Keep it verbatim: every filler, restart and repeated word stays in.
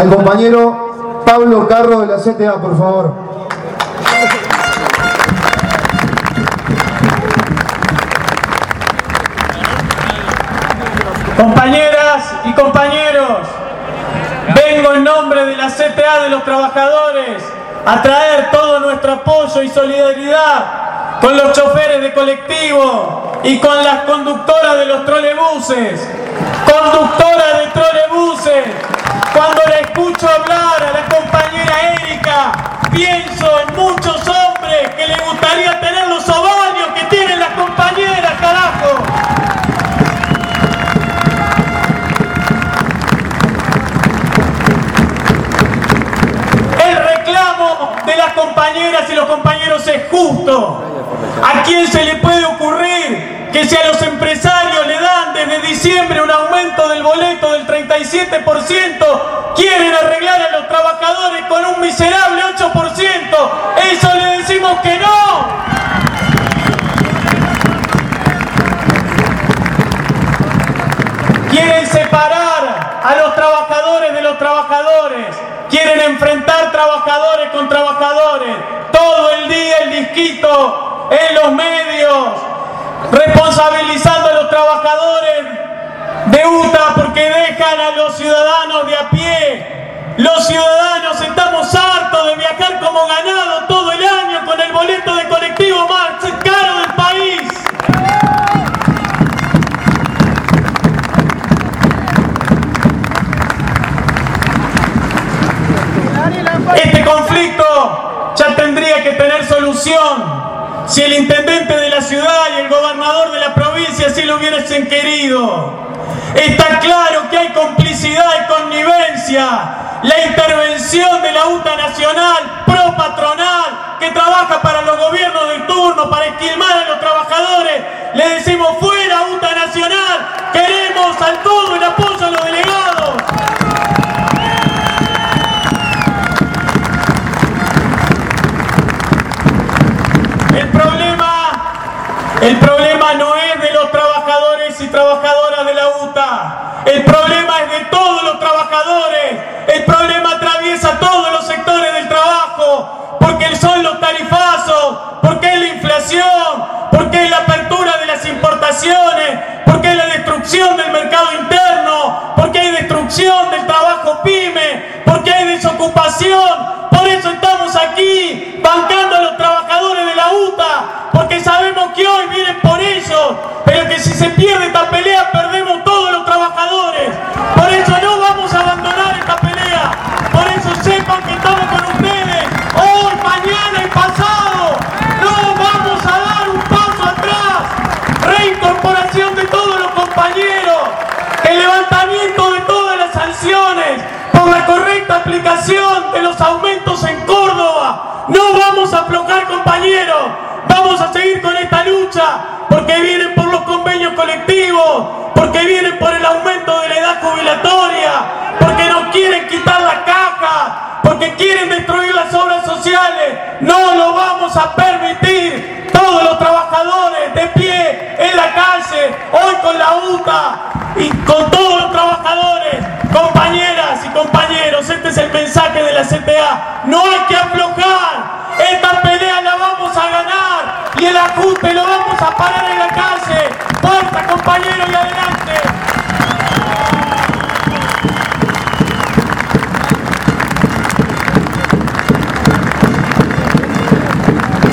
Al compañero Pablo Carro de la C T A, por favor. Compañeras y compañeros, vengo en nombre de la C T A de los trabajadores a traer todo nuestro apoyo y solidaridad con los choferes de colectivo y con las conductoras de los trolebuses. Conductoras de trolebuses, cuando la escucho hablar a la compañera Erika, pienso en muchos hombres que le gustaría tener los ovarios que tienen las compañeras, carajo. El reclamo de las compañeras y los compañeros es justo. ¿A quién se le puede ocurrir que si a los empresarios le dan desde diciembre un aumento del boleto del treinta y siete por ciento, quieren arreglar a los trabajadores con un miserable ocho por ciento? Eso le decimos que no. Quieren separar a los trabajadores de los trabajadores, quieren enfrentar trabajadores con trabajadores, todo el día el disquito en los medios, responsabilizando a los trabajadores de U T A porque dejan a los ciudadanos de a pie. Los ciudadanos estamos hartos de viajar como ganado todo el año con el boleto de colectivo más caro del país. Este conflicto ya tendría que tener solución si el intendente de la ciudad y el gobernador de la provincia así lo hubiesen querido. Está claro que hay complicidad y connivencia. La intervención de la U T A Nacional, pro patronal, que trabaja para los gobiernos de turno, para esquilmar a los trabajadores. Le decimos fuera U T A Nacional, queremos al todo el apoyo a los delegados. El problema, el problema no es de los trabajadores y trabajadoras de la U T A. El problema es de todos los trabajadores. El problema atraviesa todos los sectores del trabajo, porque son los tarifazos, porque es la inflación, porque es la apertura de las importaciones, porque es la destrucción del mercado interno, porque hay destrucción del trabajo pyme, porque hay desocupación. Por eso estamos aquí bancando a los trabajadores de la U T A, porque sabemos que hoy vienen por ellos, pero que si se pierde esta pelea perdemos todos los trabajadores. Por eso no vamos a abandonar esta pelea, por eso sepan que estamos con ustedes hoy, mañana y pasado. No vamos a dar un paso atrás. Reincorporación de todos los compañeros, el levantamiento de todas las sanciones por la correcta aplicación de los aumentos en Córdoba. No vamos a aflojar, compañeros. Vamos a seguir con esta lucha, porque vienen por los convenios colectivos, porque vienen por el aumento de la edad jubilatoria, porque nos quieren quitar la caja, porque quieren destruir las obras sociales. No lo vamos a permitir. Todos los trabajadores de pie en la calle, hoy con la U T A y con todos los trabajadores, compañeras y compañeros, este es el mensaje de la C T A. No hay que aflojar. Esta pelea la vamos a ganar y el ajuste lo vamos a parar en la calle. ¡Fuerza, compañeros!